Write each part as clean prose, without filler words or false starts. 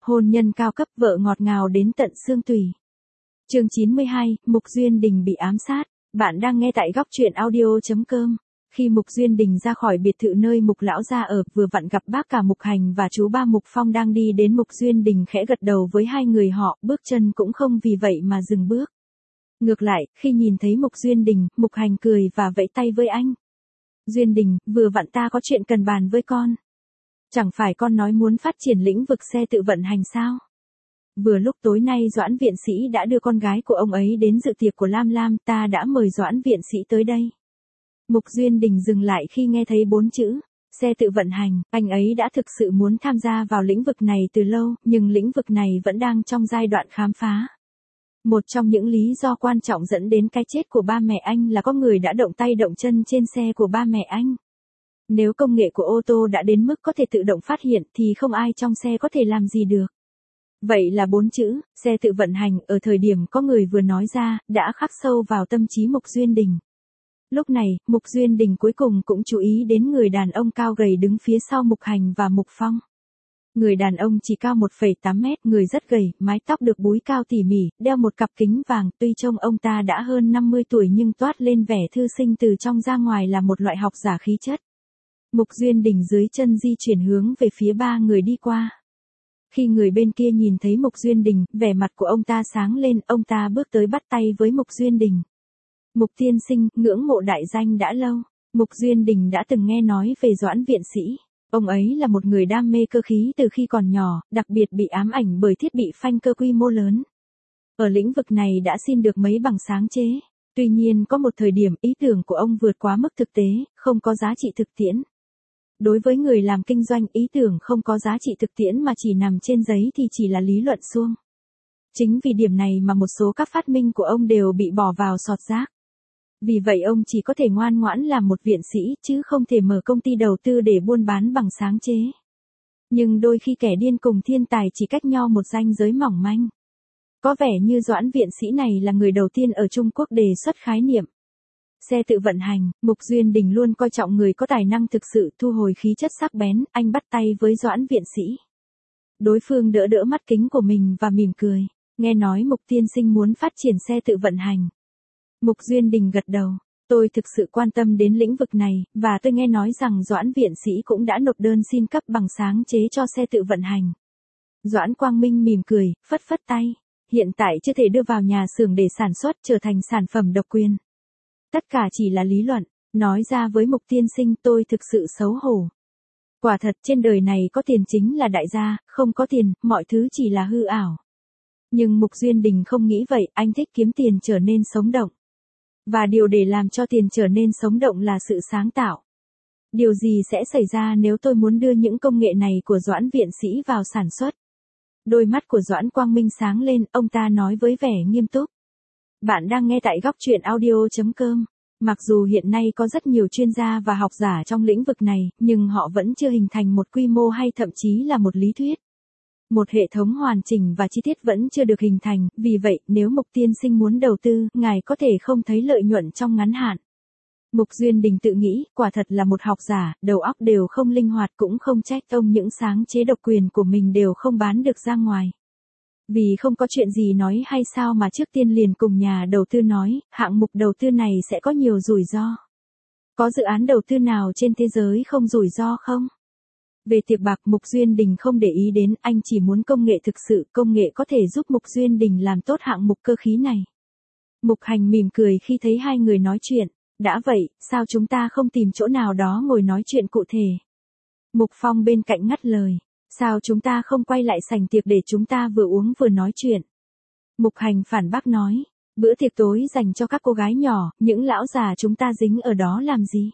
Hôn nhân cao cấp, vợ ngọt ngào đến tận xương tủy. Chương 92, Mục Duyên Đình bị ám sát. Bạn đang nghe tại góc truyện audio.com. Khi Mục Duyên Đình ra khỏi biệt thự nơi Mục lão gia ở, vừa vặn gặp bác cả Mục Hành và chú ba Mục Phong đang đi đến. Mục Duyên Đình khẽ gật đầu với hai người họ, bước chân cũng không vì vậy mà dừng bước. Ngược lại, khi nhìn thấy Mục Duyên Đình, Mục Hành cười và vẫy tay với anh. Duyên Đình, vừa vặn ta có chuyện cần bàn với con. Chẳng phải con nói muốn phát triển lĩnh vực xe tự vận hành sao? Vừa lúc tối nay Doãn viện sĩ đã đưa con gái của ông ấy đến dự tiệc của Lam Lam, ta đã mời Doãn viện sĩ tới đây. Mục Duyên Đình dừng lại khi nghe thấy 4 chữ, xe tự vận hành, anh ấy đã thực sự muốn tham gia vào lĩnh vực này từ lâu, nhưng lĩnh vực này vẫn đang trong giai đoạn khám phá. Một trong những lý do quan trọng dẫn đến cái chết của ba mẹ anh là có người đã động tay động chân trên xe của ba mẹ anh. Nếu công nghệ của ô tô đã đến mức có thể tự động phát hiện thì không ai trong xe có thể làm gì được. Vậy là 4 chữ, xe tự vận hành, ở thời điểm có người vừa nói ra, đã khắc sâu vào tâm trí Mục Duyên Đình. Lúc này, Mục Duyên Đình cuối cùng cũng chú ý đến người đàn ông cao gầy đứng phía sau Mục Hành và Mục Phong. Người đàn ông chỉ cao 1,8 mét, người rất gầy, mái tóc được búi cao tỉ mỉ, đeo một cặp kính vàng, tuy trông ông ta đã hơn 50 tuổi nhưng toát lên vẻ thư sinh, từ trong ra ngoài là một loại học giả khí chất. Mục Duyên Đình dưới chân di chuyển hướng về phía ba người đi qua. Khi người bên kia nhìn thấy Mục Duyên Đình, vẻ mặt của ông ta sáng lên, ông ta bước tới bắt tay với Mục Duyên Đình. Mục tiên sinh, ngưỡng mộ đại danh đã lâu. Mục Duyên Đình đã từng nghe nói về Doãn viện sĩ. Ông ấy là một người đam mê cơ khí từ khi còn nhỏ, đặc biệt bị ám ảnh bởi thiết bị phanh cơ quy mô lớn. Ở lĩnh vực này đã xin được mấy bằng sáng chế. Tuy nhiên có một thời điểm ý tưởng của ông vượt quá mức thực tế, không có giá trị thực tiễn. Đối với người làm kinh doanh, ý tưởng không có giá trị thực tiễn mà chỉ nằm trên giấy thì chỉ là lý luận suông. Chính vì điểm này mà một số các phát minh của ông đều bị bỏ vào sọt rác. Vì vậy ông chỉ có thể ngoan ngoãn làm một viện sĩ, chứ không thể mở công ty đầu tư để buôn bán bằng sáng chế. Nhưng đôi khi kẻ điên cùng thiên tài chỉ cách nhau một ranh giới mỏng manh. Có vẻ như Doãn viện sĩ này là người đầu tiên ở Trung Quốc đề xuất khái niệm xe tự vận hành. Mục Duyên Đình luôn coi trọng người có tài năng thực sự, thu hồi khí chất sắc bén, anh bắt tay với Doãn viện sĩ. Đối phương đỡ đỡ mắt kính của mình và mỉm cười. Nghe nói Mục tiên sinh muốn phát triển xe tự vận hành. Mục Duyên Đình gật đầu. Tôi thực sự quan tâm đến lĩnh vực này, và tôi nghe nói rằng Doãn viện sĩ cũng đã nộp đơn xin cấp bằng sáng chế cho xe tự vận hành. Doãn Quang Minh mỉm cười, phất phất tay. Hiện tại chưa thể đưa vào nhà xưởng để sản xuất trở thành sản phẩm độc quyền. Tất cả chỉ là lý luận. Nói ra với Mục tiên sinh, tôi thực sự xấu hổ. Quả thật trên đời này có tiền chính là đại gia, không có tiền, mọi thứ chỉ là hư ảo. Nhưng Mục Duyên Đình không nghĩ vậy, anh thích kiếm tiền trở nên sống động. Và điều để làm cho tiền trở nên sống động là sự sáng tạo. Điều gì sẽ xảy ra nếu tôi muốn đưa những công nghệ này của Doãn viện sĩ vào sản xuất? Đôi mắt của Doãn Quang Minh sáng lên, ông ta nói với vẻ nghiêm túc. Bạn đang nghe tại góc truyện audio.com. Mặc dù hiện nay có rất nhiều chuyên gia và học giả trong lĩnh vực này, nhưng họ vẫn chưa hình thành một quy mô hay thậm chí là một lý thuyết. Một hệ thống hoàn chỉnh và chi tiết vẫn chưa được hình thành, vì vậy nếu Mục tiên sinh muốn đầu tư, ngài có thể không thấy lợi nhuận trong ngắn hạn. Mục Duyên Đình tự nghĩ, quả thật là một học giả, đầu óc đều không linh hoạt, cũng không trách ông những sáng chế độc quyền của mình đều không bán được ra ngoài. Vì không có chuyện gì nói hay sao mà trước tiên liền cùng nhà đầu tư nói, hạng mục đầu tư này sẽ có nhiều rủi ro. Có dự án đầu tư nào trên thế giới không rủi ro không? Về tiệc bạc, Mục Duyên Đình không để ý đến, anh chỉ muốn công nghệ thực sự, công nghệ có thể giúp Mục Duyên Đình làm tốt hạng mục cơ khí này. Mục Hành mỉm cười khi thấy hai người nói chuyện. Đã vậy, sao chúng ta không tìm chỗ nào đó ngồi nói chuyện cụ thể? Mục Phong bên cạnh ngắt lời. Sao chúng ta không quay lại sảnh tiệc để chúng ta vừa uống vừa nói chuyện? Mục Hành phản bác nói. Bữa tiệc tối dành cho các cô gái nhỏ, những lão già chúng ta dính ở đó làm gì?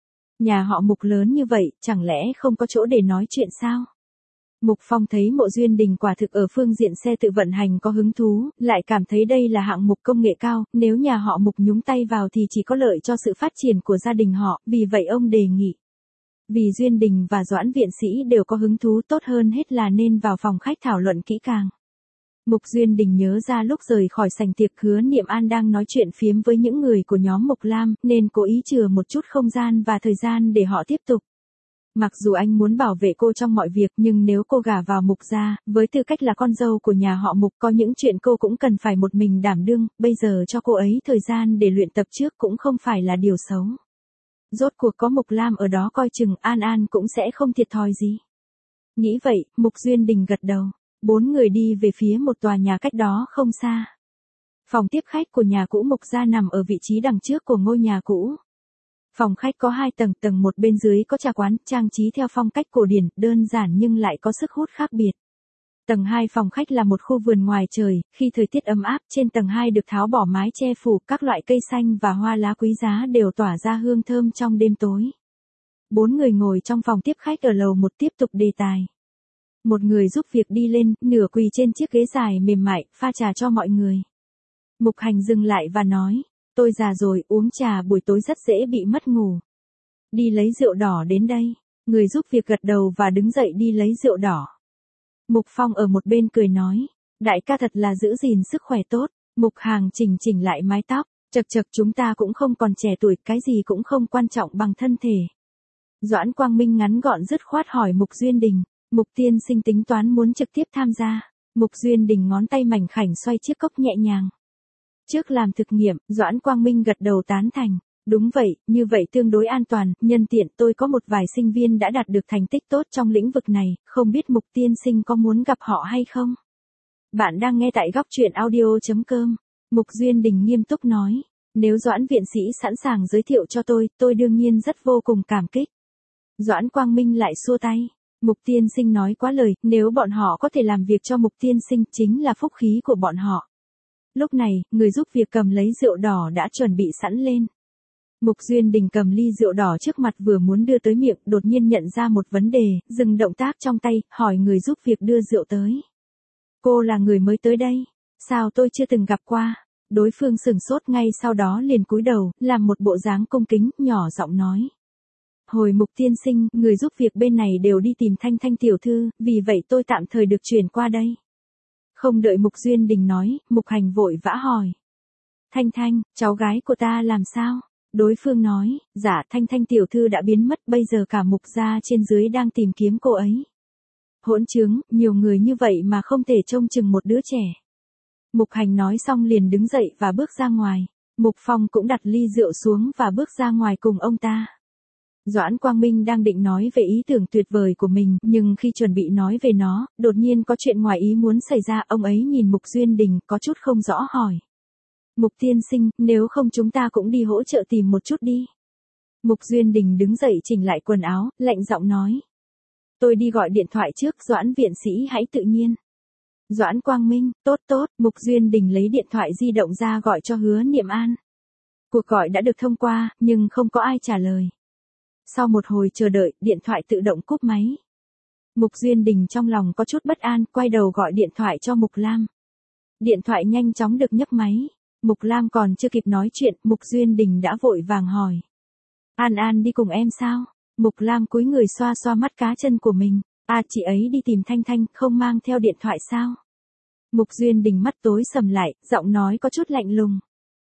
Nhà họ Mục lớn như vậy, chẳng lẽ không có chỗ để nói chuyện sao? Mục Phong thấy Mộ Duyên Đình quả thực ở phương diện xe tự vận hành có hứng thú, lại cảm thấy đây là hạng mục công nghệ cao, nếu nhà họ Mục nhúng tay vào thì chỉ có lợi cho sự phát triển của gia đình họ, vì vậy ông đề nghị. Vì Duyên Đình và Doãn viện sĩ đều có hứng thú, tốt hơn hết là nên vào phòng khách thảo luận kỹ càng. Mục Duyên Đình nhớ ra lúc rời khỏi sảnh tiệc, Hứa Niệm An đang nói chuyện phiếm với những người của nhóm Mục Lam, nên cố ý chừa một chút không gian và thời gian để họ tiếp tục. Mặc dù anh muốn bảo vệ cô trong mọi việc nhưng nếu cô gả vào Mục gia, với tư cách là con dâu của nhà họ Mục có những chuyện cô cũng cần phải một mình đảm đương, bây giờ cho cô ấy thời gian để luyện tập trước cũng không phải là điều xấu. Rốt cuộc có Mục Lam ở đó coi chừng An An cũng sẽ không thiệt thòi gì. Nghĩ vậy, Mục Duyên Đình gật đầu. 4 người đi về phía một tòa nhà cách đó không xa. Phòng tiếp khách của nhà cũ Mục gia nằm ở vị trí đằng trước của ngôi nhà cũ. Phòng khách có 2 tầng, tầng 1 bên dưới có trà quán, trang trí theo phong cách cổ điển, đơn giản nhưng lại có sức hút khác biệt. Tầng 2 phòng khách là một khu vườn ngoài trời, khi thời tiết ấm áp, trên tầng 2 được tháo bỏ mái che phủ, các loại cây xanh và hoa lá quý giá đều tỏa ra hương thơm trong đêm tối. 4 người ngồi trong phòng tiếp khách ở lầu 1 tiếp tục đề tài. Một người giúp việc đi lên, nửa quỳ trên chiếc ghế dài mềm mại, pha trà cho mọi người. Mục Hành dừng lại và nói, tôi già rồi, uống trà buổi tối rất dễ bị mất ngủ. Đi lấy rượu đỏ đến đây. Người giúp việc gật đầu và đứng dậy đi lấy rượu đỏ. Mục Phong ở một bên cười nói, đại ca thật là giữ gìn sức khỏe tốt. Mục Hàng chỉnh lại mái tóc, chật chúng ta cũng không còn trẻ tuổi, cái gì cũng không quan trọng bằng thân thể. Doãn Quang Minh ngắn gọn dứt khoát hỏi Mục Duyên Đình, Mục tiên sinh tính toán muốn trực tiếp tham gia. Mục Duyên Đình ngón tay mảnh khảnh xoay chiếc cốc nhẹ nhàng. Trước làm thực nghiệm, Doãn Quang Minh gật đầu tán thành. Đúng vậy, như vậy tương đối an toàn, nhân tiện tôi có một vài sinh viên đã đạt được thành tích tốt trong lĩnh vực này, không biết Mục tiên sinh có muốn gặp họ hay không? Bạn đang nghe tại góc truyện audio.com. Mục Duyên Đình nghiêm túc nói, nếu Doãn viện sĩ sẵn sàng giới thiệu cho tôi đương nhiên rất vô cùng cảm kích. Doãn Quang Minh lại xua tay. Mục tiên sinh nói quá lời, nếu bọn họ có thể làm việc cho Mục tiên sinh chính là phúc khí của bọn họ. Lúc này, người giúp việc cầm lấy rượu đỏ đã chuẩn bị sẵn lên. Mục Duyên Đình cầm ly rượu đỏ trước mặt vừa muốn đưa tới miệng, đột nhiên nhận ra một vấn đề, dừng động tác trong tay, hỏi người giúp việc đưa rượu tới. Cô là người mới tới đây, sao tôi chưa từng gặp qua? Đối phương sửng sốt ngay sau đó liền cúi đầu, làm một bộ dáng cung kính, nhỏ giọng nói. Hồi Mục tiên sinh, người giúp việc bên này đều đi tìm Thanh Thanh tiểu thư, vì vậy tôi tạm thời được chuyển qua đây. Không đợi Mục Duyên Đình nói, Mục Hành vội vã hỏi. Thanh Thanh, cháu gái của ta làm sao? Đối phương nói, dạ Thanh Thanh tiểu thư đã biến mất, bây giờ cả Mục gia trên dưới đang tìm kiếm cô ấy. Hỗn trướng, nhiều người như vậy mà không thể trông chừng một đứa trẻ. Mục Hành nói xong liền đứng dậy và bước ra ngoài. Mục Phong cũng đặt ly rượu xuống và bước ra ngoài cùng ông ta. Doãn Quang Minh đang định nói về ý tưởng tuyệt vời của mình, nhưng khi chuẩn bị nói về nó, đột nhiên có chuyện ngoài ý muốn xảy ra, ông ấy nhìn Mục Duyên Đình có chút không rõ hỏi. Mục tiên sinh, nếu không chúng ta cũng đi hỗ trợ tìm một chút đi. Mục Duyên Đình đứng dậy chỉnh lại quần áo, lạnh giọng nói. Tôi đi gọi điện thoại trước, Doãn viện sĩ hãy tự nhiên. Doãn Quang Minh, tốt, Mục Duyên Đình lấy điện thoại di động ra gọi cho Hứa Niệm An. Cuộc gọi đã được thông qua, nhưng không có ai trả lời. Sau một hồi chờ đợi, điện thoại tự động cúp máy. Mục Duyên Đình trong lòng có chút bất an, quay đầu gọi điện thoại cho Mục Lam. Điện thoại nhanh chóng được nhấc máy. Mục Lam còn chưa kịp nói chuyện, Mục Duyên Đình đã vội vàng hỏi. An An đi cùng em sao? Mục Lam cúi người xoa xoa mắt cá chân của mình. Chị ấy đi tìm Thanh Thanh, không mang theo điện thoại sao? Mục Duyên Đình mắt tối sầm lại, giọng nói có chút lạnh lùng.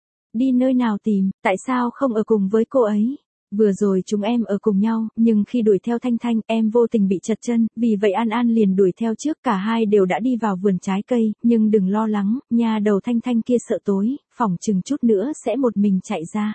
Đi nơi nào tìm, tại sao không ở cùng với cô ấy? Vừa rồi chúng em ở cùng nhau, nhưng khi đuổi theo Thanh Thanh, em vô tình bị trật chân, vì vậy An An liền đuổi theo trước, cả hai đều đã đi vào vườn trái cây, nhưng đừng lo lắng, nhà đầu Thanh Thanh kia sợ tối, phỏng chừng chút nữa sẽ một mình chạy ra.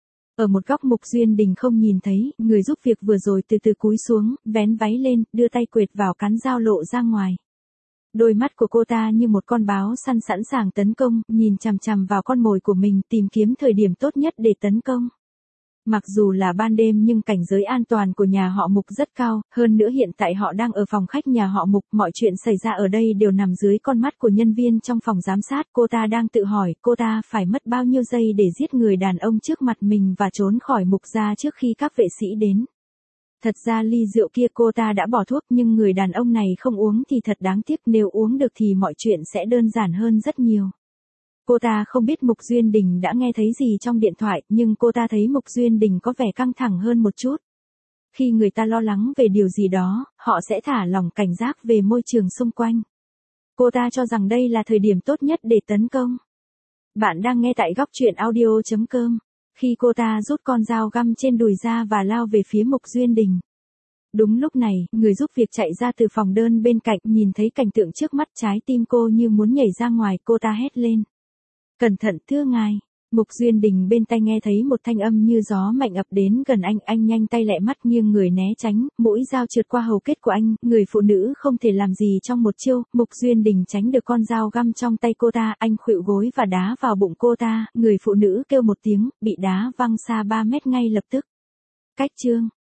Ở một góc Mục Duyên Đình không nhìn thấy, người giúp việc vừa rồi từ từ cúi xuống, vén váy lên, đưa tay quệt vào cán dao lộ ra ngoài. Đôi mắt của cô ta như một con báo săn sẵn sàng tấn công, nhìn chằm chằm vào con mồi của mình, tìm kiếm thời điểm tốt nhất để tấn công. Mặc dù là ban đêm nhưng cảnh giới an toàn của nhà họ Mục rất cao, hơn nữa hiện tại họ đang ở phòng khách nhà họ Mục, mọi chuyện xảy ra ở đây đều nằm dưới con mắt của nhân viên trong phòng giám sát. Cô ta đang tự hỏi, cô ta phải mất bao nhiêu giây để giết người đàn ông trước mặt mình và trốn khỏi Mục gia trước khi các vệ sĩ đến. Thật ra ly rượu kia cô ta đã bỏ thuốc, nhưng người đàn ông này không uống thì thật đáng tiếc, nếu uống được thì mọi chuyện sẽ đơn giản hơn rất nhiều. Cô ta không biết Mục Duyên Đình đã nghe thấy gì trong điện thoại, nhưng cô ta thấy Mục Duyên Đình có vẻ căng thẳng hơn một chút. Khi người ta lo lắng về điều gì đó, họ sẽ thả lỏng cảnh giác về môi trường xung quanh. Cô ta cho rằng đây là thời điểm tốt nhất để tấn công. Bạn đang nghe tại góc truyện audio.com. Khi cô ta rút con dao găm trên đùi ra và lao về phía Mục Duyên Đình. Đúng lúc này, người giúp việc chạy ra từ phòng đơn bên cạnh, nhìn thấy cảnh tượng trước mắt, trái tim cô như muốn nhảy ra ngoài, cô ta hét lên. Cẩn thận, thưa ngài. Mục Duyên Đình bên tai nghe thấy một thanh âm như gió mạnh ập đến gần anh nhanh tay lẹ mắt nghiêng người né tránh, mũi dao trượt qua hầu kết của anh, người phụ nữ không thể làm gì trong một chiêu, Mục Duyên Đình tránh được con dao găm trong tay cô ta, anh khuỵu gối và đá vào bụng cô ta, người phụ nữ kêu một tiếng, bị đá văng xa 3 mét ngay lập tức. Cách chương